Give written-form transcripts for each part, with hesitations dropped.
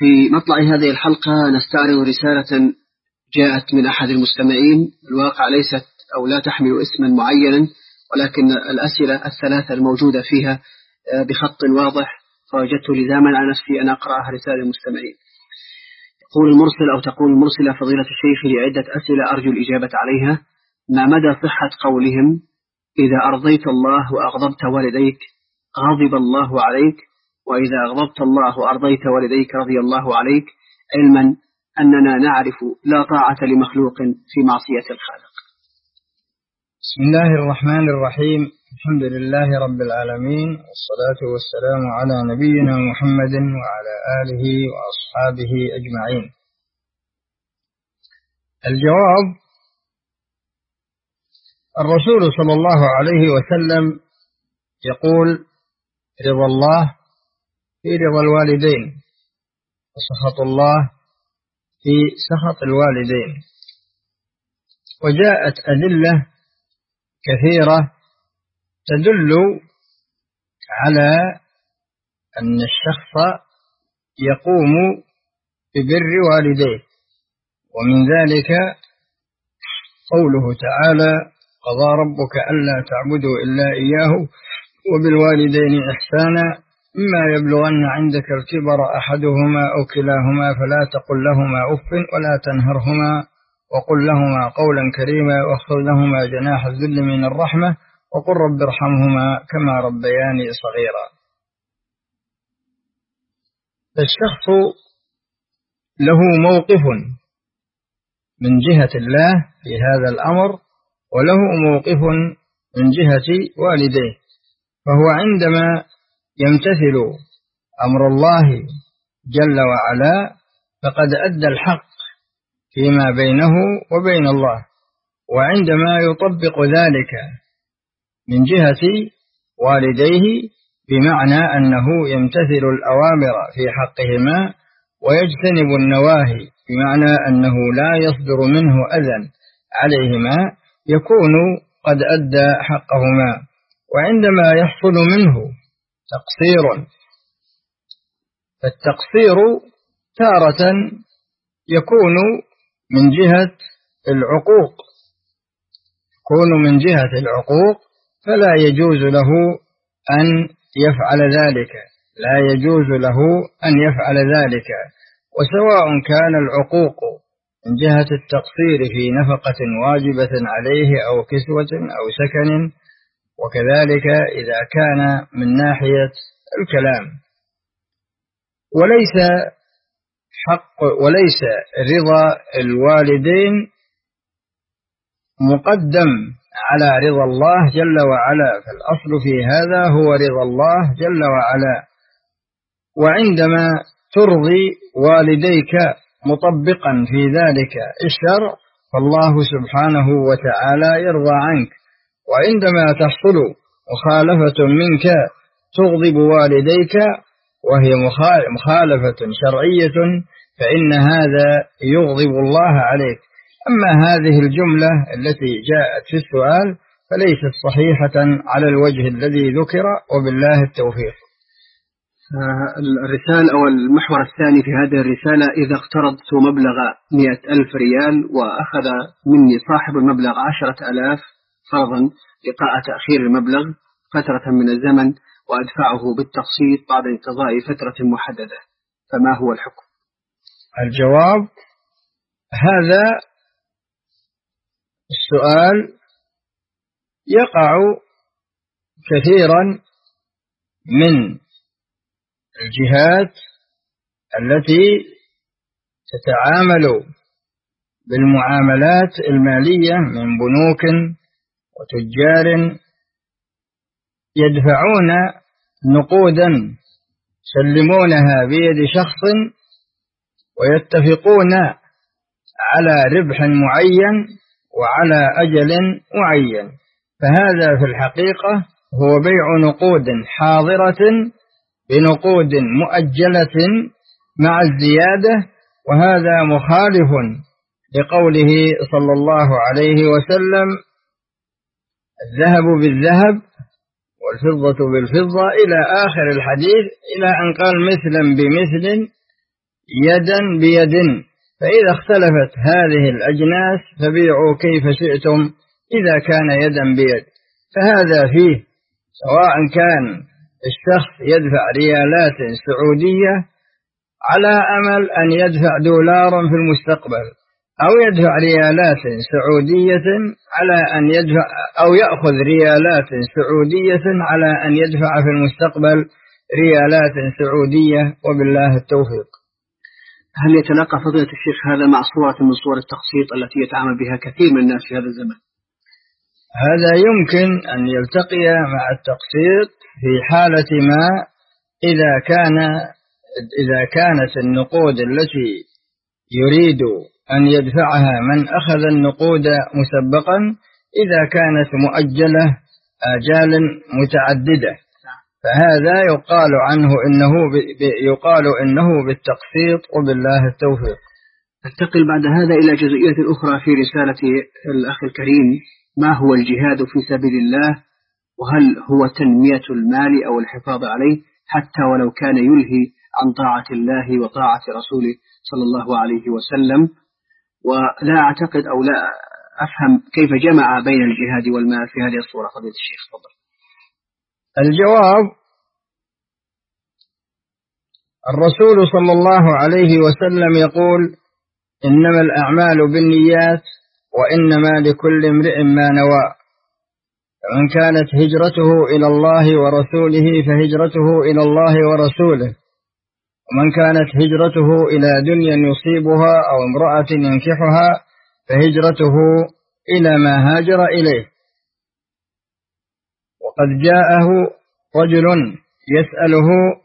في مطلع هذه الحلقة نستعرض رسالة جاءت من أحد المستمعين. الواقع ليست أو لا تحمل اسما معينا، ولكن الأسئلة الثلاثة الموجودة فيها بخط واضح، فوجدت لزاما على نفسي أن أقرأها رسالة المستمعين. يقول المرسل أو تقول المرسلة: فضيلة الشيخ، لعدة أسئلة أرجو الإجابة عليها. ما مدى صحة قولهم إذا أرضيت الله وأغضبت والديك غضب الله عليك، وإذا أغضبت الله وأرضيت والديك رضي الله عليك، علما أننا نعرف لا طاعة لمخلوق في معصية الخالق؟ بسم الله الرحمن الرحيم. الحمد لله رب العالمين، والصلاة والسلام على نبينا محمد وعلى آله وأصحابه أجمعين. الجواب: الرسول صلى الله عليه وسلم يقول: رضا الله في رضا الوالدين، وسخط الله في سخط الوالدين. وجاءت أدلة كثيرة تدل على أن الشخص يقوم ببر والديه، ومن ذلك قوله تعالى: قضى ربك ألا تعبدوا إلا إياه وبالوالدين إحسانا إما يبلغن عندك الكبر أحدهما أو كلاهما فلا تقل لهما أف ولا تنهرهما وقل لهما قولا كريما واخفض لهما جناح الذل من الرحمة وقل رب ارحمهما كما ربياني صغيرا. فالشخص له موقف من جهة الله في هذا الأمر، وله موقف من جهة والديه، فهو عندما يمتثل أمر الله جل وعلا فقد أدى الحق فيما بينه وبين الله، وعندما يطبق ذلك من جهة والديه بمعنى أنه يمتثل الأوامر في حقهما ويجتنب النواهي بمعنى أنه لا يصدر منه أذى عليهما، يكون قد أدى حقهما. وعندما يحصل منه تقصير، فالتقصير تارة يكون من جهة العقوق، فلا يجوز له أن يفعل ذلك، وسواء كان العقوق من جهة التقصير في نفقة واجبة عليه أو كسوة أو سكن، وكذلك إذا كان من ناحية الكلام. وليس رضا الوالدين مقدم على رضا الله جل وعلا، فالأصل في هذا هو رضا الله جل وعلا. وعندما ترضي والديك مطبقا في ذلك الشرع فالله سبحانه وتعالى يرضى عنك، وعندما تحصل مخالفة منك تغضب والديك وهي مخالفة شرعية فإن هذا يغضب الله عليك. أما هذه الجملة التي جاءت في السؤال فليست صحيحة على الوجه الذي ذكر، وبالله التوفيق. الرسالة أو المحور الثاني في هذه الرسالة: إذا اقترضت مبلغ 100,000 ريال وأخذ مني صاحب المبلغ 10,000 فرضا لقاء تأخير المبلغ فترة من الزمن وأدفعه بالتقسيط بعد انقضاء فترة محددة، فما هو الحكم؟ الجواب: هذا السؤال يقع كثيرا من الجهات التي تتعامل بالمعاملات المالية من بنوك وتجار، يدفعون نقودا يسلمونها بيد شخص ويتفقون على ربح معين وعلى أجل معين، فهذا في الحقيقة هو بيع نقود حاضرة بنقود مؤجلة مع الزيادة، وهذا مخالف لقوله صلى الله عليه وسلم: الذهب بالذهب والفضة بالفضة إلى آخر الحديث، إلى أن قال مثلا بمثل يدا بيد، فإذا اختلفت هذه الأجناس فبيعوا كيف شئتم إذا كان يدا بيد. فهذا فيه سواء كان الشخص يدفع ريالات سعودية على أمل أن يدفع دولارا في المستقبل، أو يدفع ريالات سعودية على أن يدفع، أو يأخذ ريالات سعودية على أن يدفع في المستقبل ريالات سعودية، وبالله التوفيق. هل يتلقى فضيلة الشيخ هذا مع صورة من صور التقسيط التي يتعامل بها كثير من الناس في هذا الزمن؟ هذا يمكن أن يلتقي مع التقسيط في حالة ما إذا كانت النقود التي يريد أن يدفعها من أخذ النقود مسبقا إذا كانت مؤجلة آجال متعددة، فهذا يقال إنه بالتقسيط، وبالله التوفيق. ننتقل بعد هذا إلى جزئية أخرى في رسالة الأخ الكريم: ما هو الجهاد في سبيل الله؟ وهل هو تنمية المال أو الحفاظ عليه حتى ولو كان يلهي عن طاعة الله وطاعة رسوله صلى الله عليه وسلم؟ ولا أعتقد أو لا أفهم كيف جمع بين الجهاد والمال في هذه الصورة. فضيلة الشيخ تفضل. الجواب: الرسول صلى الله عليه وسلم يقول: إنما الأعمال بالنيات وإنما لكل امرئ ما نوى، فمن كانت هجرته إلى الله ورسوله فهجرته إلى الله ورسوله، ومن كانت هجرته إلى دنيا يصيبها أو امرأة ينكحها فهجرته إلى ما هاجر إليه. وقد جاءه رجل يسأله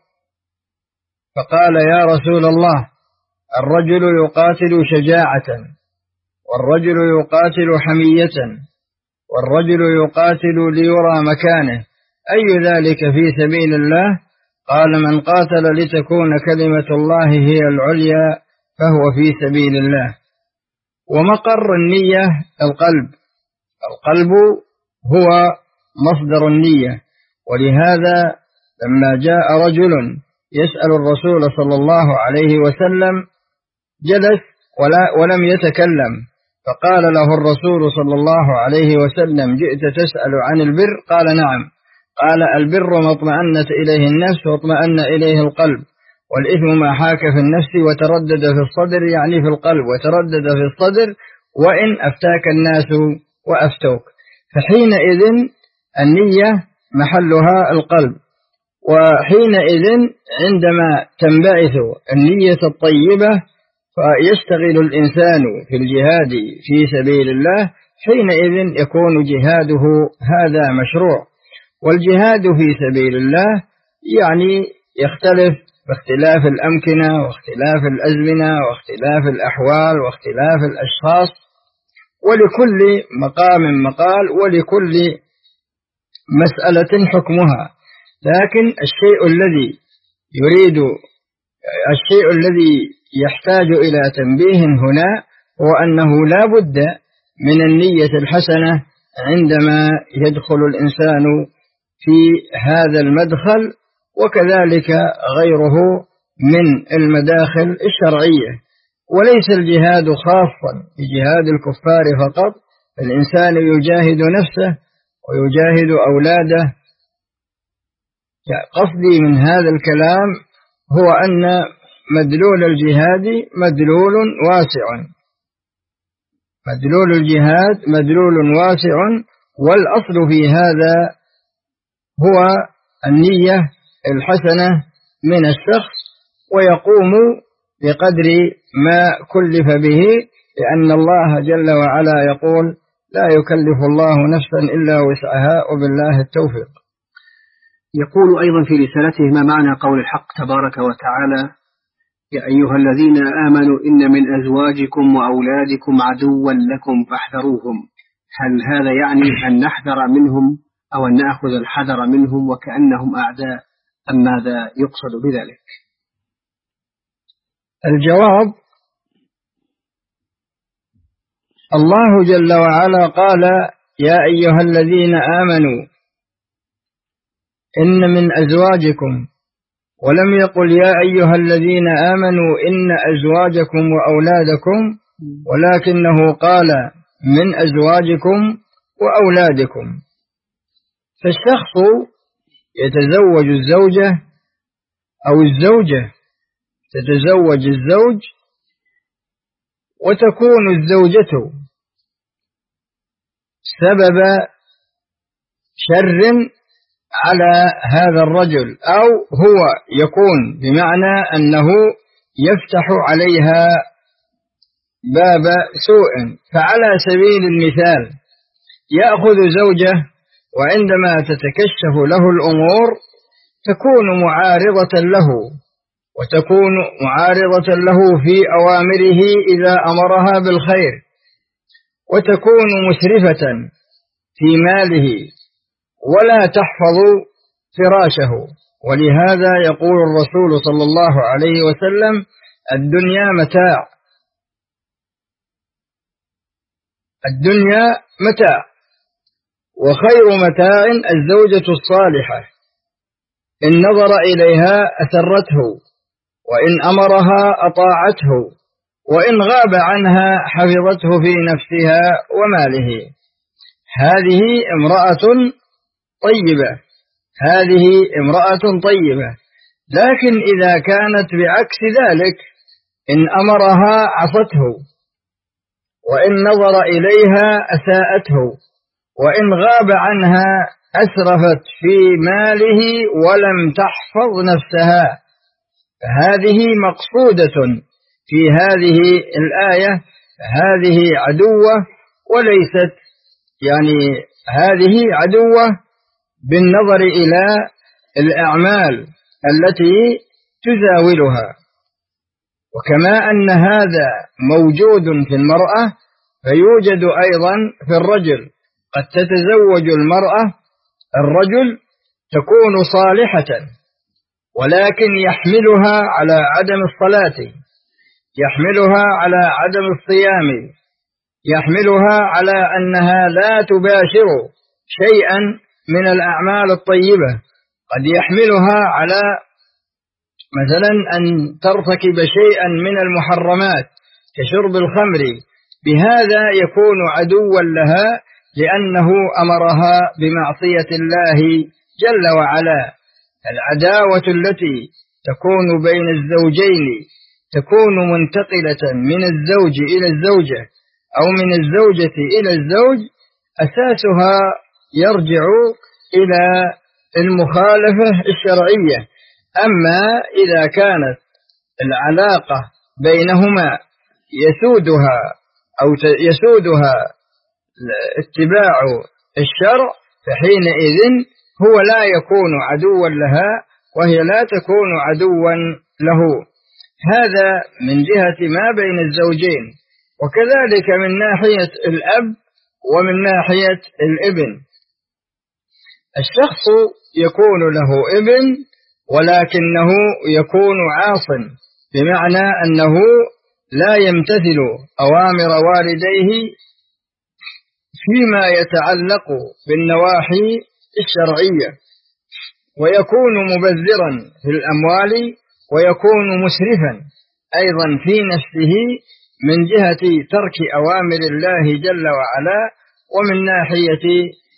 فقال: يا رسول الله، الرجل يقاتل شجاعة، والرجل يقاتل حمية، والرجل يقاتل ليرى مكانه، أي ذلك في سبيل الله؟ قال: من قاتل لتكون كلمة الله هي العليا فهو في سبيل الله. ومقر النية القلب هو مصدر النية، ولهذا لما جاء رجل يسأل الرسول صلى الله عليه وسلم جلس ولم يتكلم، فقال له الرسول صلى الله عليه وسلم: جئت تسأل عن البر؟ قال: نعم. قال: البر ما اطمأنت إليه النفس واطمأن إليه القلب، والإثم ما حاك في النفس وتردد في الصدر، يعني في القلب وتردد في الصدر، وإن أفتاك الناس وأفتوك. فحينئذ النية محلها القلب، وحينئذ عندما تنبعث النية الطيبة فيشتغل الإنسان في الجهاد في سبيل الله، حينئذ يكون جهاده هذا مشروع. والجهاد في سبيل الله يعني يختلف باختلاف الأمكنة واختلاف الأزمنة واختلاف الأحوال واختلاف الأشخاص، ولكل مقام مقال، ولكل مسألة حكمها. لكن الشيء الذي يحتاج إلى تنبيه هنا هو أنه لا بد من النية الحسنة عندما يدخل الإنسان في هذا المدخل، وكذلك غيره من المداخل الشرعية. وليس الجهاد خاصا بجهاد الكفار فقط، الإنسان يجاهد نفسه ويجاهد أولاده. قصدي من هذا الكلام هو أن مدلول الجهاد مدلول واسع، مدلول الجهاد مدلول واسع، والأصل في هذا هو النية الحسنة من الشخص، ويقوم بقدر ما كلف به، لأن الله جل وعلا يقول: لا يكلف الله نفسا إلا وسعها، وبالله التوفيق. يقول أيضا في رسالته: ما معنى قول الحق تبارك وتعالى: يا أيها الذين آمنوا إن من أزواجكم وأولادكم عدوا لكم فاحذروهم؟ هل هذا يعني أن نحذر منهم أو أن نأخذ الحذر منهم وكأنهم أعداء، أم ماذا يقصد بذلك؟ الجواب: الله جل وعلا قال: يا أيها الذين آمنوا إن من أزواجكم ولم يقل يا أيها الذين آمنوا إن أزواجكم وأولادكم، ولكنه قال من أزواجكم وأولادكم. فالشخص يتزوج الزوجة أو الزوجة تتزوج الزوج، وتكون الزوجة سبب شر على هذا الرجل، أو هو يكون بمعنى أنه يفتح عليها باب سوء. فعلى سبيل المثال يأخذ زوجة، وعندما تتكشف له الأمور تكون معارضة له، وتكون معارضة له في أوامره إذا أمرها بالخير، وتكون مسرفة في ماله ولا تحفظ فراشه. ولهذا يقول الرسول صلى الله عليه وسلم: الدنيا متاع، الدنيا متاع، وخير متاع الزوجة الصالحة، إن نظر إليها أسرته، وإن أمرها أطاعته، وإن غاب عنها حفظته في نفسها وماله. هذه امرأة طيبة، هذه امرأة طيبة. لكن إذا كانت بعكس ذلك، إن أمرها عصته، وإن نظر إليها أساءته، وإن غاب عنها أسرفت في ماله ولم تحفظ نفسها. فهذه مقصودة في هذه الآية، هذه عدوة، وليست هذه عدوة بالنظر إلى الأعمال التي تزاولها. وكما أن هذا موجود في المرأة، فيوجد أيضا في الرجل. قد تتزوج المرأة الرجل تكون صالحة، ولكن يحملها على عدم الصلاة، يحملها على عدم الصيام، يحملها على أنها لا تباشر شيئا من الأعمال الطيبة. قد يحملها على مثلا أن ترتكب شيئا من المحرمات كشرب الخمر. بهذا يكون عدوا لها، لأنه أمرها بمعصية الله جل وعلا. العداوة التي تكون بين الزوجين تكون منتقلة من الزوج إلى الزوجة، أو من الزوجة إلى الزوج، أساسها يرجع إلى المخالفة الشرعية. أما إذا كانت العلاقة بينهما يسودها اتباع الشرع، فحينئذ هو لا يكون عدوا لها، وهي لا تكون عدوا له. هذا من جهة ما بين الزوجين. وكذلك من ناحية الأب ومن ناحية الابن. الشخص يكون له ابن، ولكنه يكون عاصٍ، بمعنى أنه لا يمتثل أوامر والديه فيما يتعلق بالنواحي الشرعية، ويكون مبذرا في الأموال، ويكون مسرفا أيضا في نفسه من جهة ترك أوامر الله جل وعلا، ومن ناحية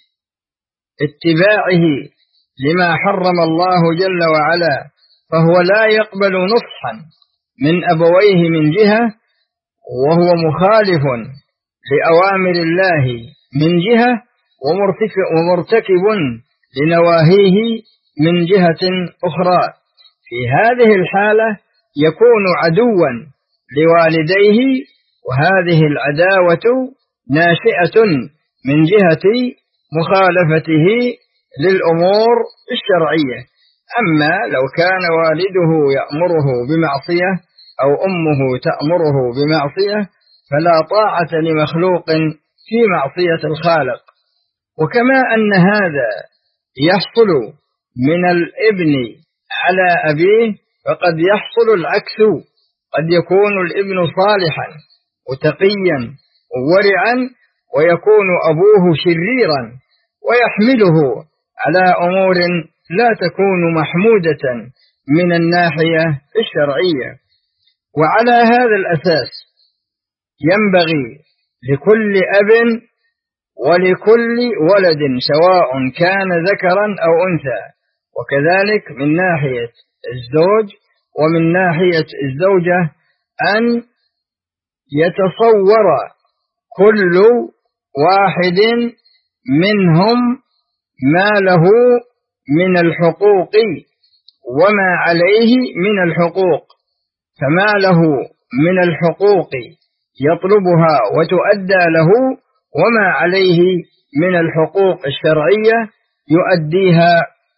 اتباعه لما حرم الله جل وعلا. فهو لا يقبل نصحا من أبويه من جهة، وهو مخالف لأوامر الله من جهة، ومرتكب لنواهيه من جهة أخرى. في هذه الحالة يكون عدوا لوالديه، وهذه العداوة ناشئة من جهة مخالفته للأمور الشرعية. أما لو كان والده يأمره بمعصية أو أمه تأمره بمعصية، فلا طاعة لمخلوق في معصية الخالق. وكما أن هذا يحصل من الابن على أبيه، فقد يحصل العكس. قد يكون الابن صالحا وتقيا وورعا، ويكون أبوه شريرا، ويحمله على أمور لا تكون محمودة من الناحية الشرعية. وعلى هذا الأساس ينبغي لكل أب ولكل ولد سواء كان ذكرا أو أنثى، وكذلك من ناحية الزوج ومن ناحية الزوجة، أن يتصور كل واحد منهم ما له من الحقوق وما عليه من الحقوق، فما له من الحقوق يطلبها وتؤدى له، وما عليه من الحقوق الشرعية يؤديها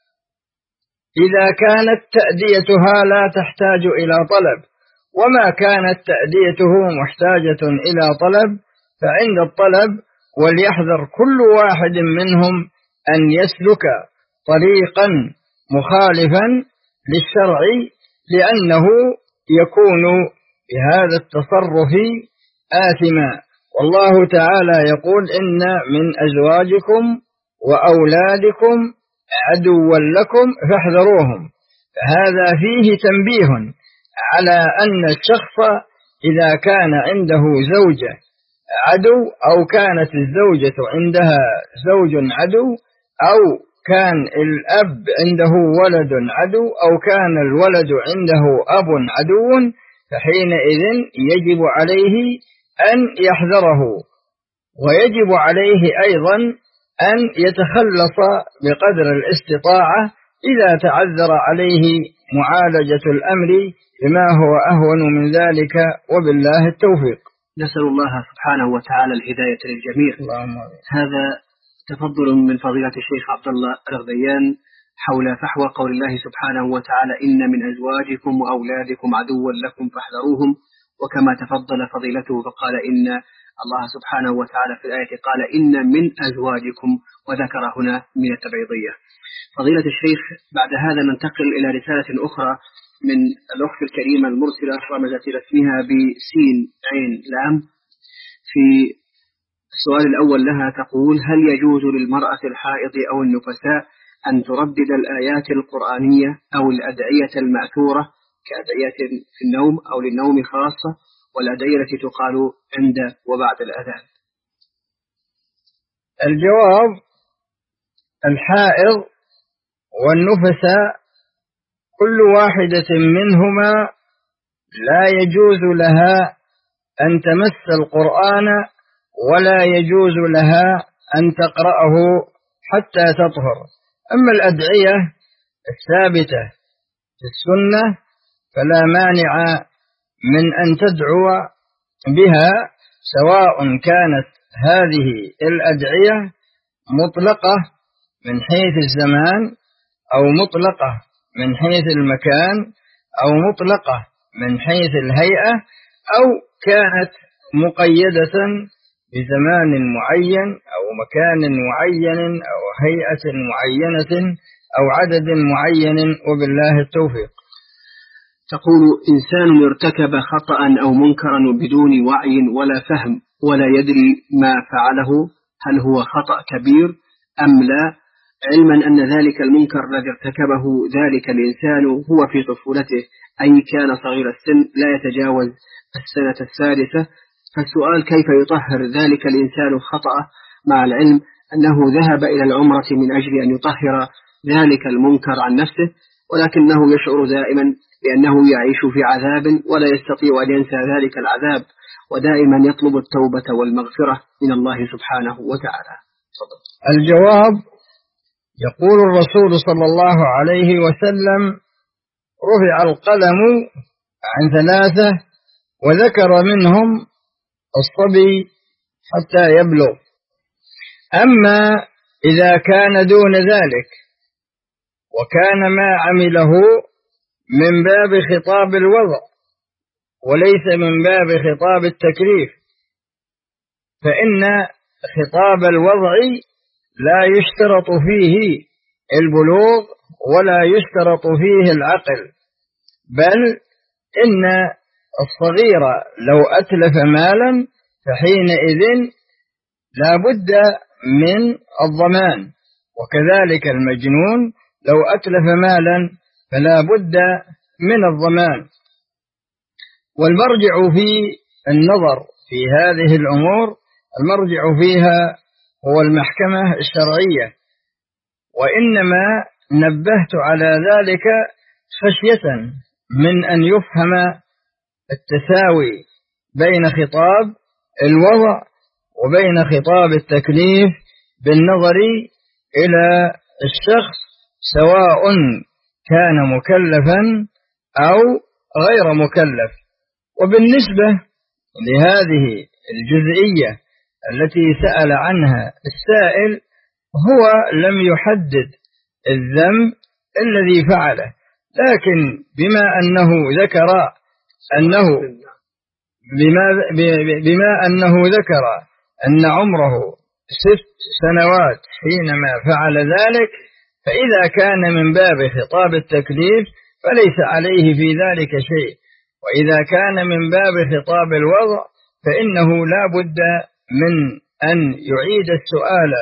إذا كانت تأديتها لا تحتاج إلى طلب، وما كانت تأديته محتاجة إلى طلب فعند الطلب. وليحذر كل واحد منهم أن يسلك طريقا مخالفا للشرع، لأنه يكون بهذا التصرف آثما. والله تعالى يقول: إن من أزواجكم وأولادكم عدوا لكم فاحذروهم. فهذا فيه تنبيه على أن الشخص إذا كان عنده زوجة عدو، أو كانت الزوجة عندها زوج عدو، أو كان الأب عنده ولد عدو، أو كان الولد عنده أب عدو، فحينئذ يجب عليه أن يحذره، ويجب عليه أيضا أن يتخلص بقدر الاستطاعة إذا تعذر عليه معالجة الأمر بما هو أهون من ذلك، وبالله التوفيق. نسأل الله سبحانه وتعالى الهداية للجميع. هذا تفضل من فضيلة الشيخ عبد الله الغذيان حول فحوى قول الله سبحانه وتعالى: إن من أزواجكم وأولادكم عدوا لكم فاحذروهم. وكما تفضل فضيلته فقال إن الله سبحانه وتعالى في الآية قال: إن من أزواجكم، وذكر هنا من التبعيضية. فضيلة الشيخ، بعد هذا ننتقل إلى رسالة أخرى من الأخت الكريمة المرسلة، رمزت إلى اسمها بسين عين لام. في السؤال الأول لها تقول: هل يجوز للمرأة الحائض أو النفساء أن تردد الآيات القرآنية أو الأدعية المأثورة كأدعية في النوم أو للنوم خاصة، والأدعية التي تقال عند وبعد الأذان؟ الجواب: الحائض والنفساء كل واحدة منهما لا يجوز لها أن تمس القرآن، ولا يجوز لها أن تقرأه حتى تطهر. أما الأدعية الثابتة في السنة فلا مانع من أن تدعو بها، سواء كانت هذه الأدعية مطلقة من حيث الزمان، أو مطلقة من حيث المكان، أو مطلقة من حيث الهيئة، أو كانت مقيدة بزمان معين أو مكان معين أو هيئة معينة أو عدد معين، وبالله التوفيق. تقول: إنسان ارتكب خطأ أو منكرا بدون وعي ولا فهم ولا يدري ما فعله، هل هو خطأ كبير أم لا؟ علما أن ذلك المنكر الذي ارتكبه ذلك الإنسان هو في طفولته، أي كان صغير السن لا يتجاوز السنة السادسة. فالسؤال: كيف يطهر ذلك الإنسان خطأه مع العلم أنه ذهب إلى العمرة من أجل أن يطهر ذلك المنكر عن نفسه، ولكنه يشعر دائما بأنه يعيش في عذاب ولا يستطيع أن ينسى ذلك العذاب، ودائما يطلب التوبة والمغفرة من الله سبحانه وتعالى؟ الجواب: يقول الرسول صلى الله عليه وسلم: رفع القلم عن 3، وذكر منهم الصبي حتى يبلغ. أما إذا كان دون ذلك وكان ما عمله من باب خطاب الوضع وليس من باب خطاب التكليف، فإن خطاب الوضع لا يشترط فيه البلوغ ولا يشترط فيه العقل، بل إن الصغير لو أتلف مالا فحينئذ لا بد من الضمان، وكذلك المجنون لو أتلف مالا فلا بد من الضمان. والمرجع في النظر في هذه الأمور المرجع فيها هو المحكمة الشرعية، وإنما نبهت على ذلك خشية من أن يفهم التساوي بين خطاب الوضع وبين خطاب التكليف بالنظر إلى الشخص سواء كان مكلفا أو غير مكلف. وبالنسبة لهذه الجزئية التي سأل عنها السائل، هو لم يحدد الذنب الذي فعله، لكن بما أنه ذكر أن عمره 6 سنوات حينما فعل ذلك، فإذا كان من باب خطاب التكليف فليس عليه في ذلك شيء، وإذا كان من باب خطاب الوضع فإنه لا بد من أن يعيد السؤال،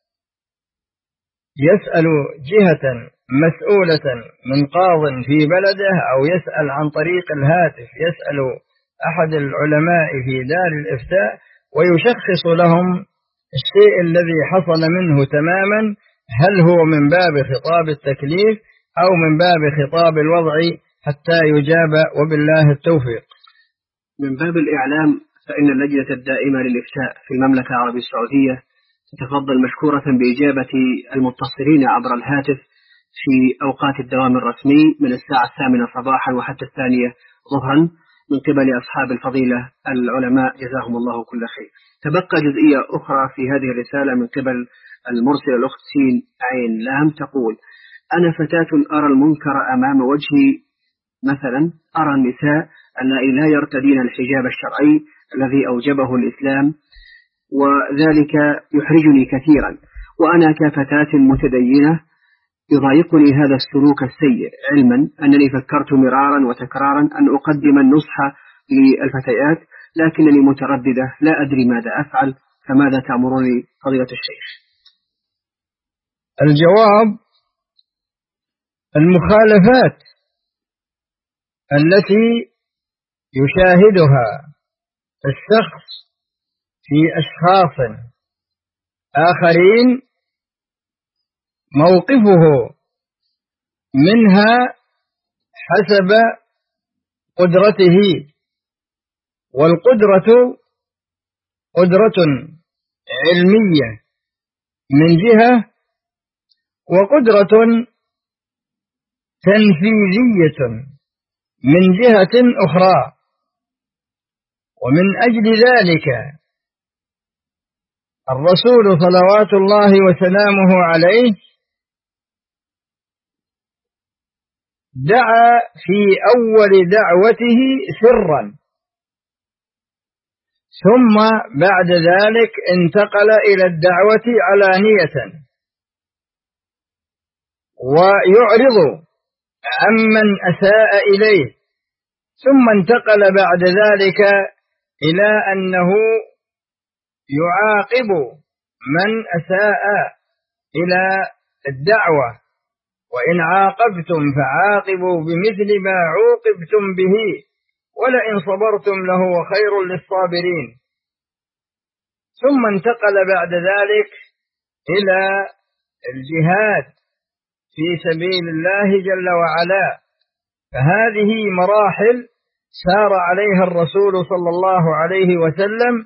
يسأل جهة مسؤولة من قاض في بلده، أو يسأل عن طريق الهاتف، يسأل أحد العلماء في دار الإفتاء ويشخص لهم الشيء الذي حصل منه تماما، هل هو من باب خطاب التكليف أو من باب خطاب الوضع، حتى يجاب، وبالله التوفيق. من باب الإعلام، فإن اللجنة الدائمة للإفتاء في المملكة العربية السعودية تتفضل مشكورة بإجابة المتصلين عبر الهاتف في أوقات الدوام الرسمي من الساعة 8 صباحا وحتى 2 ظهرا من قبل أصحاب الفضيلة العلماء جزاهم الله كل خير. تبقى جزئية أخرى في هذه الرسالة من قبل المرسل الأخت سين عين لام، تقول: أنا فتاة أرى المنكر أمام وجهي، مثلا أرى النساء اللائي لا يرتدين الحجاب الشرعي الذي أوجبه الإسلام، وذلك يحرجني كثيرا، وأنا كفتاة متدينة يضايقني هذا السلوك السيء، علما أنني فكرت مرارا وتكرارا أن أقدم النصح للفتيات، لكنني مترددة لا أدري ماذا أفعل، فماذا تأمرني فضيلة الشيخ؟ الجواب: المخالفات التي يشاهدها الشخص في أشخاص آخرين موقفه منها حسب قدرته، والقدرة قدرة علمية من جهة، وقدرة تنفيذية من جهة أخرى. ومن أجل ذلك الرسول صلوات الله وسلامه عليه دعا في أول دعوته سرا، ثم بعد ذلك انتقل إلى الدعوة علانية، ويعرض عمن أساء إليه، ثم انتقل بعد ذلك إلى أنه يعاقب من أساء إلى الدعوة، وإن عاقبتم فعاقبوا بمثل ما عوقبتم به ولئن صبرتم لهو خير للصابرين. ثم انتقل بعد ذلك إلى الجهاد في سبيل الله جل وعلا. فهذه مراحل سار عليها الرسول صلى الله عليه وسلم.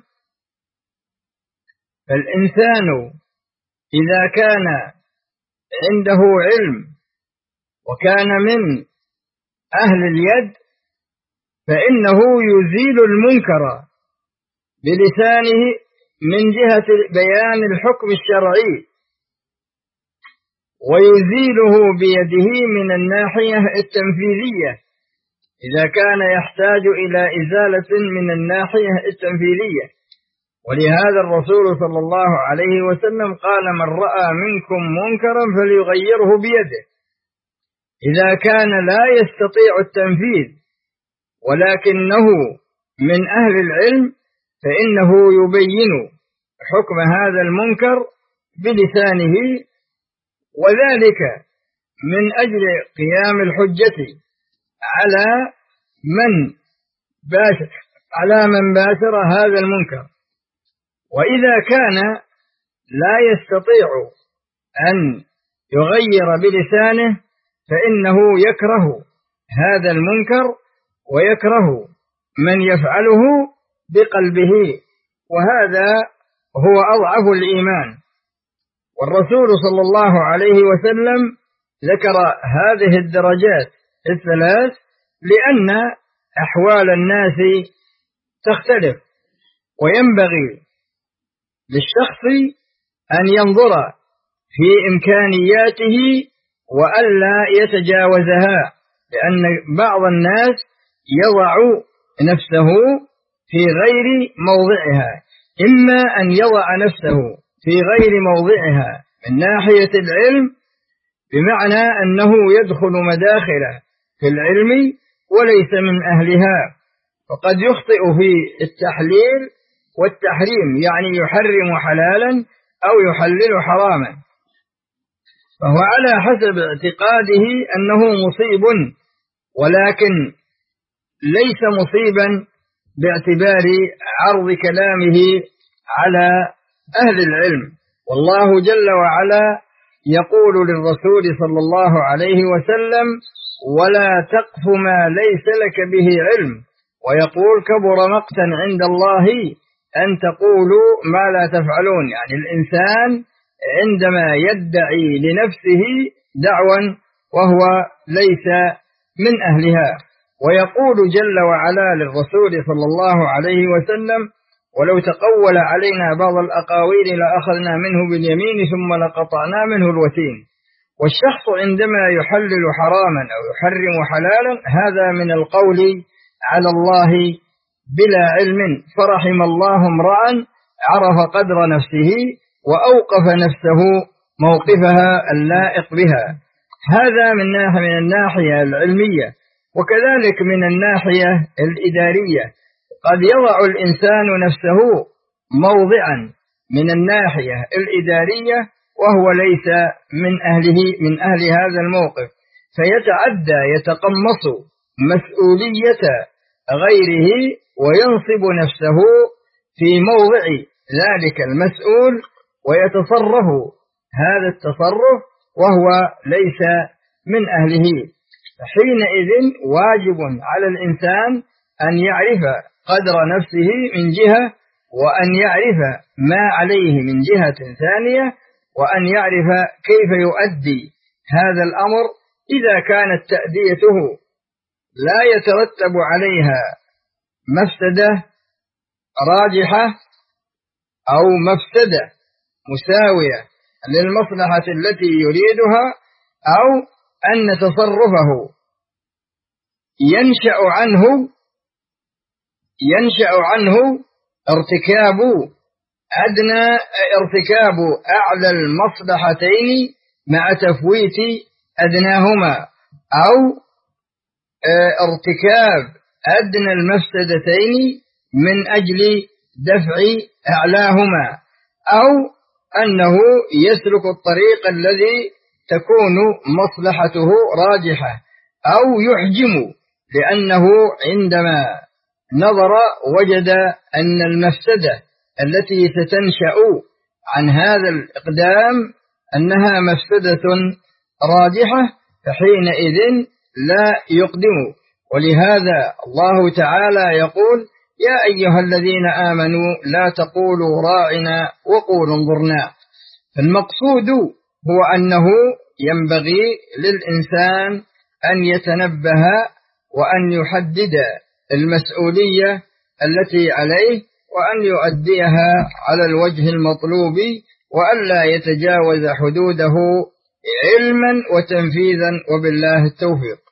فالإنسان إذا كان عنده علم وكان من أهل اليد فإنه يزيل المنكر بلسانه من جهة بيان الحكم الشرعي، ويزيله بيده من الناحية التنفيذية إذا كان يحتاج إلى إزالة من الناحية التنفيذية. ولهذا الرسول صلى الله عليه وسلم قال: من رأى منكم منكرا فليغيره بيده. إذا كان لا يستطيع التنفيذ ولكنه من أهل العلم فإنه يبين حكم هذا المنكر بلسانه، وذلك من أجل قيام الحجة على من باشر هذا المنكر. وإذا كان لا يستطيع أن يغير بلسانه فإنه يكره هذا المنكر ويكره من يفعله بقلبه، وهذا هو أضعف الإيمان. والرسول صلى الله عليه وسلم ذكر هذه الدرجات الثلاث لأن أحوال الناس تختلف، وينبغي للشخص أن ينظر في إمكانياته وألا يتجاوزها، لأن بعض الناس يضع نفسه في غير موضعها، إما أن يضع نفسه في غير موضعها من ناحية العلم بمعنى أنه يدخل مداخل في العلم وليس من أهلها، وقد يخطئ في التحليل والتحريم، يعني يحرم حلالا أو يحلل حراما، فهو على حسب اعتقاده أنه مصيب، ولكن ليس مصيبا باعتبار عرض كلامه على أهل العلم. والله جل وعلا يقول للرسول صلى الله عليه وسلم: ولا تقف ما ليس لك به علم، ويقول: كبر مقتا عند الله أن تقولوا ما لا تفعلون. يعني الإنسان عندما يدعي لنفسه دعوى وهو ليس من أهلها. ويقول جل وعلا للرسول صلى الله عليه وسلم: ولو تقول علينا بعض الأقاويل لأخذنا منه باليمين ثم لقطعنا منه الوتين. والشخص عندما يحلل حراما أو يحرم حلالا هذا من القول على الله بلا علم، فرحم الله امرأ عرف قدر نفسه وأوقف نفسه موقفها اللائق بها. هذا من الناحية العلمية. وكذلك من الناحية الإدارية قد يضع الإنسان نفسه موضعا من الناحية الإدارية وهو ليس من أهل هذا الموقف، فيتعدى يتقمص مسؤولية غيره وينصب نفسه في موضع ذلك المسؤول ويتصرف هذا التصرف وهو ليس من أهله. حينئذ واجب على الإنسان أن يعرف قدر نفسه من جهة، وأن يعرف ما عليه من جهة ثانية، وأن يعرف كيف يؤدي هذا الأمر إذا كانت تأديته لا يترتب عليها مفسدة راجحة أو مفسدة مساوية للمصلحة التي يريدها، أو أن تصرفه ينشأ عنه ارتكاب أعلى المصلحتين مع تفويت أدناهما، أو ارتكاب أدنى المفسدتين من أجل دفع أعلاهما، أو أنه يسلك الطريق الذي تكون مصلحته راجحة، أو يحجم لأنه عندما نظر وجد أن المفسدة التي ستنشأ عن هذا الإقدام أنها مفسدة راجحة، فحينئذ لا يقدم. ولهذا الله تعالى يقول: يا أيها الذين آمنوا لا تقولوا راعنا وقولوا انظرنا. فالمقصود هو أنه ينبغي للإنسان أن يتنبه وأن يحدد المسؤولية التي عليه وأن يؤديها على الوجه المطلوب، وألا يتجاوز حدوده علما وتنفيذا، وبالله التوفيق.